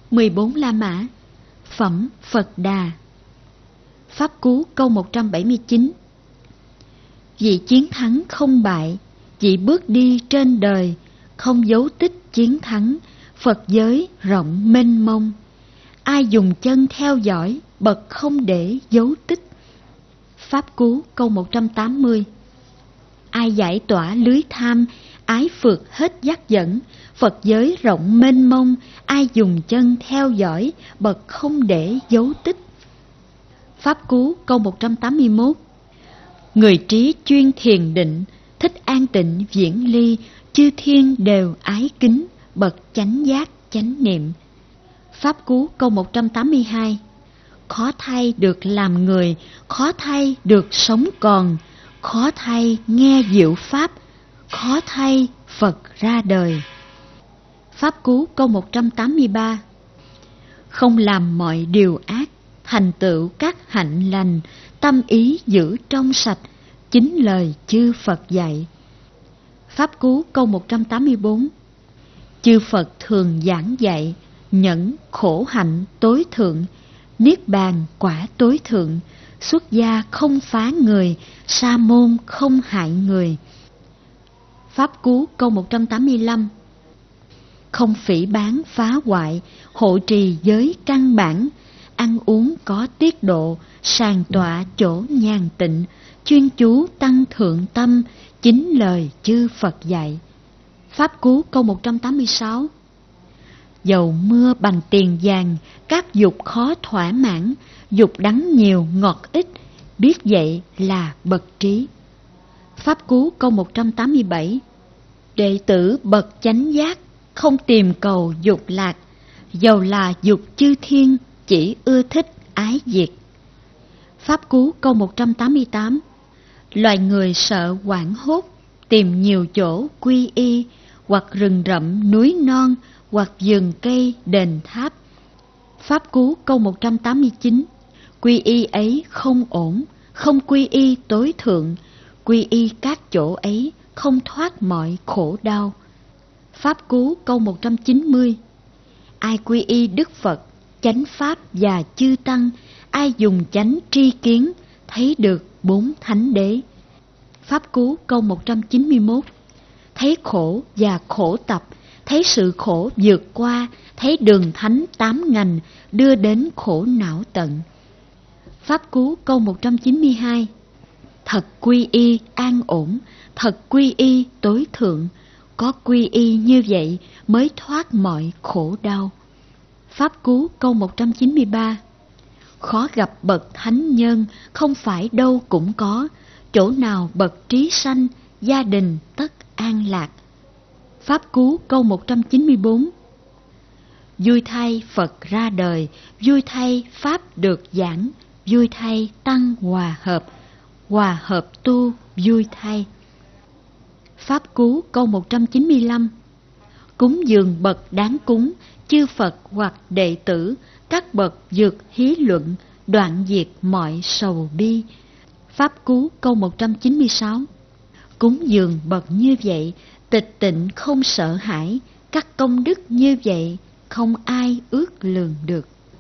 14 La Mã. Phẩm Phật Đà. Pháp Cú câu 179. Vị chiến thắng không bại, vị bước đi trên đời, không dấu tích chiến thắng, Phật giới rộng mênh mông. Ai dùng chân theo dõi, bậc không để dấu tích. Pháp Cú câu 180. Ai giải tỏa lưới tham, ái phượt hết dắt dẫn, Phật giới rộng mênh mông, ai dùng chân theo dõi, bậc không để dấu tích. Pháp Cú câu 181. Người trí chuyên thiền định, thích an tịnh viễn ly, chư thiên đều ái kính, bậc chánh giác chánh niệm. Pháp Cú câu 182. Khó thay được làm người, khó thay được sống còn, khó thay nghe diệu pháp, khó thay Phật ra đời. Pháp Cú câu 183. Không làm mọi điều ác, thành tựu các hạnh lành, tâm ý giữ trong sạch, chính lời chư Phật dạy. Pháp Cú câu 184. Chư Phật thường giảng dạy, nhẫn khổ hạnh tối thượng, niết bàn quả tối thượng, xuất gia không phá người, sa môn không hại người. Pháp Cú câu 185. Không phỉ báng phá hoại, hộ trì giới căn bản, ăn uống có tiết độ, sàng tọa chỗ nhàn tịnh, chuyên chú tăng thượng tâm, chính lời chư Phật dạy. Pháp Cú câu 186. Dầu mưa bằng tiền vàng, các dục khó thỏa mãn, dục đắng nhiều ngọt ít, biết vậy là bậc trí. Pháp Cú câu 187. Đệ tử bậc chánh giác, không tìm cầu dục lạc, dầu là dục chư thiên, chỉ ưa thích ái diệt. Pháp Cú câu 188. Loài người sợ hoảng hốt, tìm nhiều chỗ quy y, hoặc rừng rậm núi non, hoặc vườn cây đền tháp. Pháp Cú câu 189. Quy y ấy không ổn, không quy y tối thượng, quy y các chỗ ấy không thoát mọi khổ đau. Pháp Cú câu 190. Ai quy y Đức Phật, chánh Pháp và chư Tăng, ai dùng chánh tri kiến, thấy được bốn thánh đế. Pháp Cú câu 191. Thấy khổ và khổ tập, thấy sự khổ vượt qua, thấy đường thánh tám ngành, đưa đến khổ não tận. Pháp Cú câu 192. Thật quy y an ổn, thật quy y tối thượng, có quy y như vậy mới thoát mọi khổ đau. Pháp Cú câu 193. Khó gặp bậc thánh nhân, không phải đâu cũng có, chỗ nào bậc trí sanh, gia đình tất an lạc. Pháp Cú câu 194. Vui thay Phật ra đời, vui thay Pháp được giảng, vui thay Tăng hòa hợp tu vui thay. Pháp Cú câu 195. Cúng dường bậc đáng cúng, chư Phật hoặc đệ tử, các bậc vượt hí luận, đoạn diệt mọi sầu bi. Pháp Cú câu 196. Cúng dường bậc như vậy, tịch tịnh không sợ hãi, các công đức như vậy không ai ước lường được.